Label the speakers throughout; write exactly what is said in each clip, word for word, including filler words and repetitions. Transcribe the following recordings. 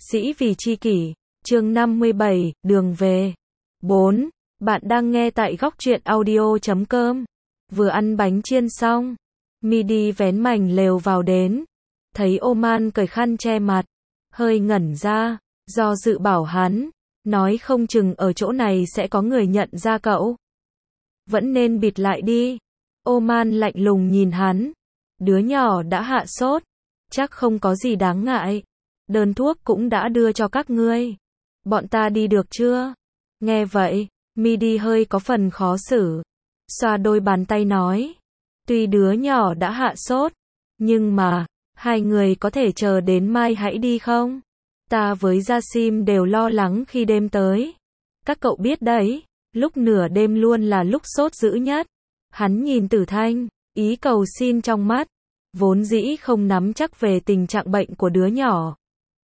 Speaker 1: Sĩ vì chi kỷ, chương năm mươi bảy, đường về. bốn. Bạn đang nghe tại góc truyện audio chấm com. Vừa ăn bánh chiên xong, Midi vén mảnh lều vào đến. Thấy Oman cởi khăn che mặt, hơi ngẩn ra, do dự bảo hắn, nói không chừng ở chỗ này sẽ có người nhận ra cậu. Vẫn nên bịt lại đi. Oman lạnh lùng nhìn hắn. Đứa nhỏ đã hạ sốt, chắc không có gì đáng ngại. Đơn thuốc cũng đã đưa cho các ngươi. Bọn ta đi được chưa? Nghe vậy, Midi hơi có phần khó xử. Xoa đôi bàn tay nói. Tuy đứa nhỏ đã hạ sốt, nhưng mà, hai người có thể chờ đến mai hãy đi không? Ta với Jasim đều lo lắng khi đêm tới. Các cậu biết đấy, lúc nửa đêm luôn là lúc sốt dữ nhất. Hắn nhìn Tử Thanh, ý cầu xin trong mắt. Vốn dĩ không nắm chắc về tình trạng bệnh của đứa nhỏ.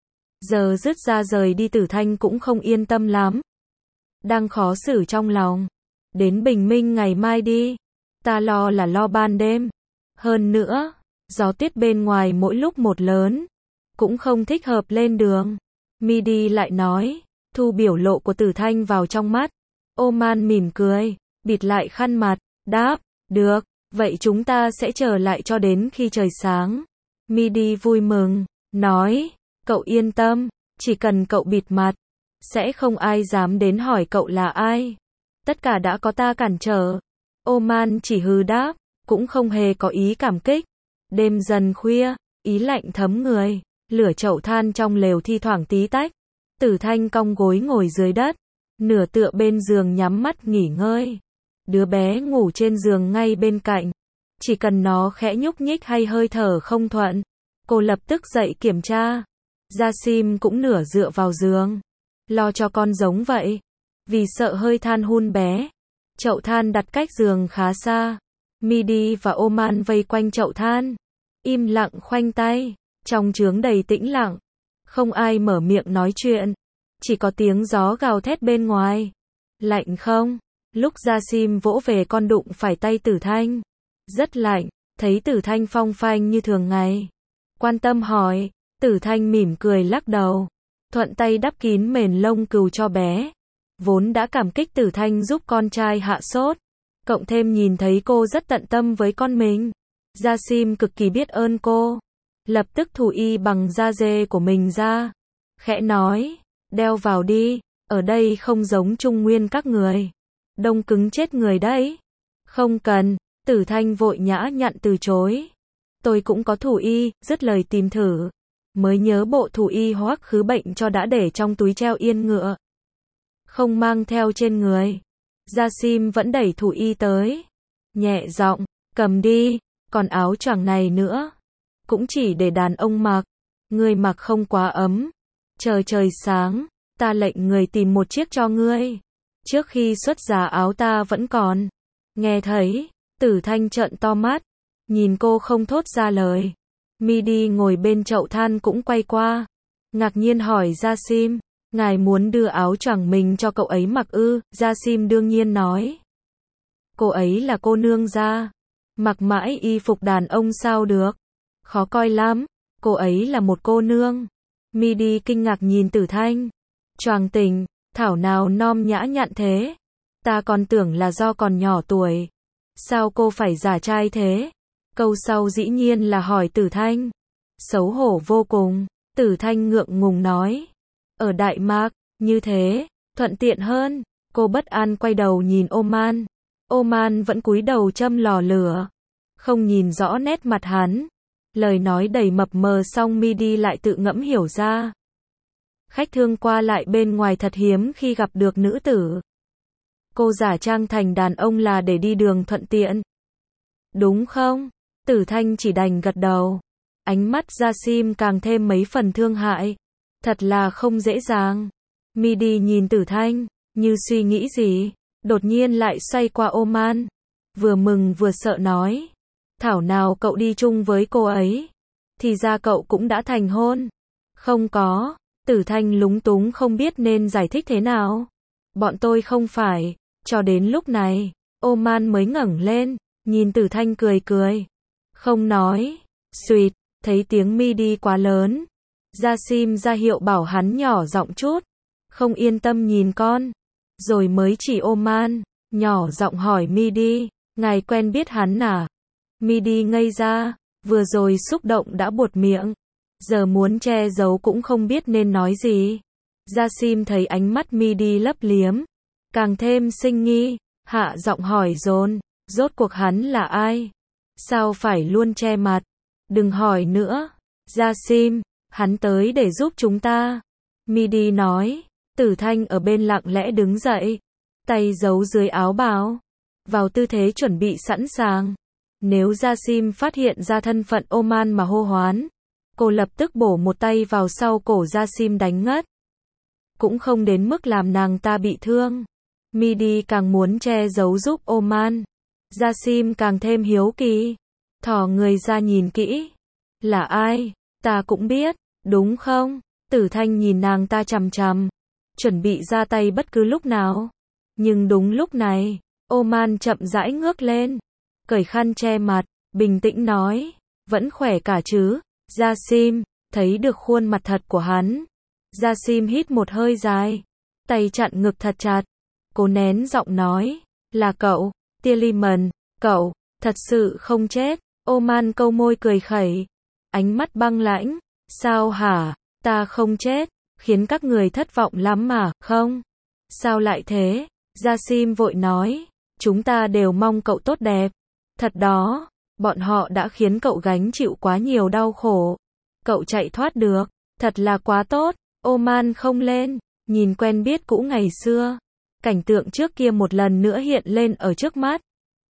Speaker 1: Giờ dứt ra rời đi Tử Thanh cũng không yên tâm lắm. Đang khó xử trong lòng. Đến bình minh ngày mai đi. Ta lo là lo ban đêm. Hơn nữa, gió tuyết bên ngoài mỗi lúc một lớn. Cũng không thích hợp lên đường. Midi lại nói, thu biểu lộ của Tử Thanh vào trong mắt. Oman mỉm cười, bịt lại khăn mặt, đáp, được, vậy chúng ta sẽ chờ lại cho đến khi trời sáng. Midi vui mừng, nói, cậu yên tâm, chỉ cần cậu bịt mặt, sẽ không ai dám đến hỏi cậu là ai. Tất cả đã có ta cản trở. Oman chỉ hừ đáp, cũng không hề có ý cảm kích. Đêm dần khuya, ý lạnh thấm người, lửa chậu than trong lều thi thoảng tí tách. Tử Thanh cong gối ngồi dưới đất, nửa tựa bên giường nhắm mắt nghỉ ngơi. Đứa bé ngủ trên giường ngay bên cạnh. Chỉ cần nó khẽ nhúc nhích hay hơi thở không thuận, cô lập tức dậy kiểm tra. Jasim cũng nửa dựa vào giường, lo cho con giống vậy. Vì sợ hơi than hun bé, chậu than đặt cách giường khá xa. Midi và Oman vây quanh chậu than, im lặng khoanh tay. Trong chướng đầy tĩnh lặng, không ai mở miệng nói chuyện, chỉ có tiếng gió gào thét bên ngoài. Lạnh không? Lúc Jasim vỗ về con đụng phải tay Tử Thanh. Rất lạnh. Thấy Tử Thanh phong phanh như thường ngày, quan tâm hỏi. Tử Thanh mỉm cười lắc đầu, thuận tay đắp kín mền lông cừu cho bé. Vốn đã cảm kích Tử Thanh giúp con trai hạ sốt, cộng thêm nhìn thấy cô rất tận tâm với con mình, Jasim cực kỳ biết ơn cô. Lập tức thủ y bằng da dê của mình ra, khẽ nói, đeo vào đi, ở đây không giống Trung Nguyên các người, đông cứng chết người đấy. Không cần. Tử Thanh vội nhã nhặn từ chối. Tôi cũng có thủ y. Dứt lời tìm thử, mới nhớ bộ thủ y hoắc khứ bệnh cho đã để trong túi treo yên ngựa, không mang theo trên người. Jasim vẫn đẩy thủ y tới, nhẹ giọng, cầm đi, còn áo choàng này nữa, cũng chỉ để đàn ông mặc, ngươi mặc không quá ấm. Chờ trời sáng, ta lệnh người tìm một chiếc cho ngươi. Trước khi xuất giá áo ta vẫn còn. Nghe thấy, Tử Thanh trợn to mắt, nhìn cô không thốt ra lời. Midi ngồi bên chậu than cũng quay qua, ngạc nhiên hỏi Jasim, ngài muốn đưa áo choàng mình cho cậu ấy mặc ư? Jasim đương nhiên nói, cô ấy là cô nương gia, mặc mãi y phục đàn ông sao được, khó coi lắm, cô ấy là một cô nương. Midi kinh ngạc nhìn Tử Thanh, choàng tình, thảo nào nom nhã nhặn thế, ta còn tưởng là do còn nhỏ tuổi, sao cô phải giả trai thế? Câu sau dĩ nhiên là hỏi Tử Thanh, xấu hổ vô cùng. Tử Thanh ngượng ngùng nói, ở Đại Mạc, như thế, thuận tiện hơn. Cô bất an quay đầu nhìn Oman. Oman vẫn cúi đầu châm lò lửa, không nhìn rõ nét mặt hắn. Lời nói đầy mập mờ xong Midi lại tự ngẫm hiểu ra. Khách thương qua lại bên ngoài thật hiếm khi gặp được nữ tử. Cô giả trang thành đàn ông là để đi đường thuận tiện, đúng không? Tử Thanh chỉ đành gật đầu. Ánh mắt Jasim càng thêm mấy phần thương hại. Thật là không dễ dàng. Midi nhìn Tử Thanh, như suy nghĩ gì, đột nhiên lại xoay qua Oman, vừa mừng vừa sợ nói, thảo nào cậu đi chung với cô ấy, thì ra cậu cũng đã thành hôn. Không có. Tử Thanh lúng túng không biết nên giải thích thế nào. Bọn tôi không phải. Cho đến lúc này, Oman mới ngẩng lên, nhìn Tử Thanh cười cười, không nói. Suýt, thấy tiếng Midi quá lớn, Jasim ra hiệu bảo hắn nhỏ giọng chút. Không yên tâm nhìn con. Rồi mới chỉ Oman. Nhỏ giọng hỏi Midi. Ngài quen biết hắn à? Midi ngây ra. Vừa rồi xúc động đã buột miệng. Giờ muốn che giấu cũng không biết nên nói gì. Jasim thấy ánh mắt Midi lấp liếm. Càng thêm sinh nghi. Hạ giọng hỏi dồn. Rốt cuộc hắn là ai? Sao phải luôn che mặt? Đừng hỏi nữa. Jasim, hắn tới để giúp chúng ta. Midi nói. Tử Thanh ở bên lặng lẽ đứng dậy. Tay giấu dưới áo bào. Vào tư thế chuẩn bị sẵn sàng. Nếu Jasim phát hiện ra thân phận Oman mà hô hoán, cô lập tức bổ một tay vào sau cổ Jasim đánh ngất. Cũng không đến mức làm nàng ta bị thương. Midi càng muốn che giấu giúp Oman. Jasim càng thêm hiếu kỳ. Thò người ra nhìn kỹ. Là ai? Ta cũng biết, đúng không? Tử Thanh nhìn nàng ta chằm chằm. Chuẩn bị ra tay bất cứ lúc nào. Nhưng đúng lúc này, Oman chậm rãi ngước lên. Cởi khăn che mặt, bình tĩnh nói. Vẫn khỏe cả chứ? Jasim, thấy được khuôn mặt thật của hắn. Jasim hít một hơi dài. Tay chặn ngực thật chặt. Cô nén giọng nói. Là cậu, Tillman, cậu, thật sự không chết. Oman câu môi cười khẩy. Ánh mắt băng lãnh. Sao hả? Ta không chết. Khiến các người thất vọng lắm mà, không? Sao lại thế? Jasim vội nói. Chúng ta đều mong cậu tốt đẹp. Thật đó, bọn họ đã khiến cậu gánh chịu quá nhiều đau khổ. Cậu chạy thoát được. Thật là quá tốt. Oman không lên. Nhìn quen biết cũ ngày xưa. Cảnh tượng trước kia một lần nữa hiện lên ở trước mắt.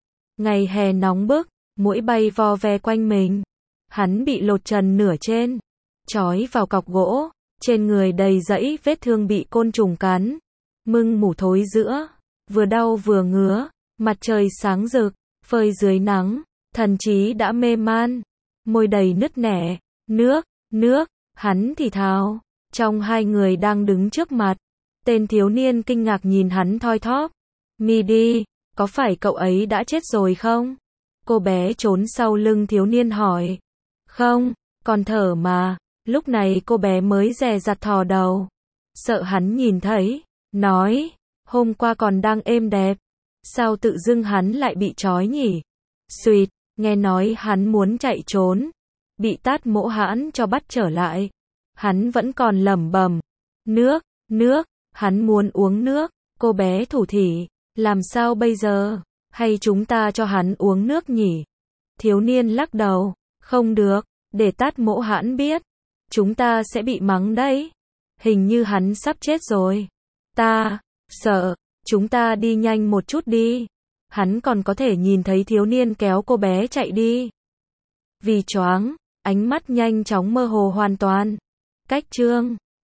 Speaker 1: Ngày hè nóng bức. Muỗi bay vo ve quanh mình. Hắn bị lột trần nửa trên. Trói vào cọc gỗ. Trên người đầy dẫy vết thương bị côn trùng cắn. Mưng mủ thối giữa. Vừa đau vừa ngứa. Mặt trời sáng rực. Phơi dưới nắng. Thần trí đã mê man. Môi đầy nứt nẻ. Nước, nước. Hắn thì thào. Trong hai người đang đứng trước mặt. Tên thiếu niên kinh ngạc nhìn hắn thoi thóp. Midi, có phải cậu ấy đã chết rồi không? Cô bé trốn sau lưng thiếu niên hỏi. Không, còn thở mà. Lúc này cô bé mới dè dặt thò đầu. Sợ hắn nhìn thấy. Nói, hôm qua còn đang êm đẹp. Sao tự dưng hắn lại bị trói nhỉ? Xuyệt, nghe nói hắn muốn chạy trốn. Bị tát mỗ hãn cho bắt trở lại. Hắn vẫn còn lẩm bẩm. Nước, nước, hắn muốn uống nước. Cô bé thủ thỉ. Làm sao bây giờ? Hay chúng ta cho hắn uống nước nhỉ? Thiếu niên lắc đầu. Không được, để tát mỗ hãn biết. Chúng ta sẽ bị mắng đấy. Hình như hắn sắp chết rồi. Ta, sợ, chúng ta đi nhanh một chút đi. Hắn còn có thể nhìn thấy thiếu niên kéo cô bé chạy đi. Vì choáng, ánh mắt nhanh chóng mơ hồ hoàn toàn. Cách chương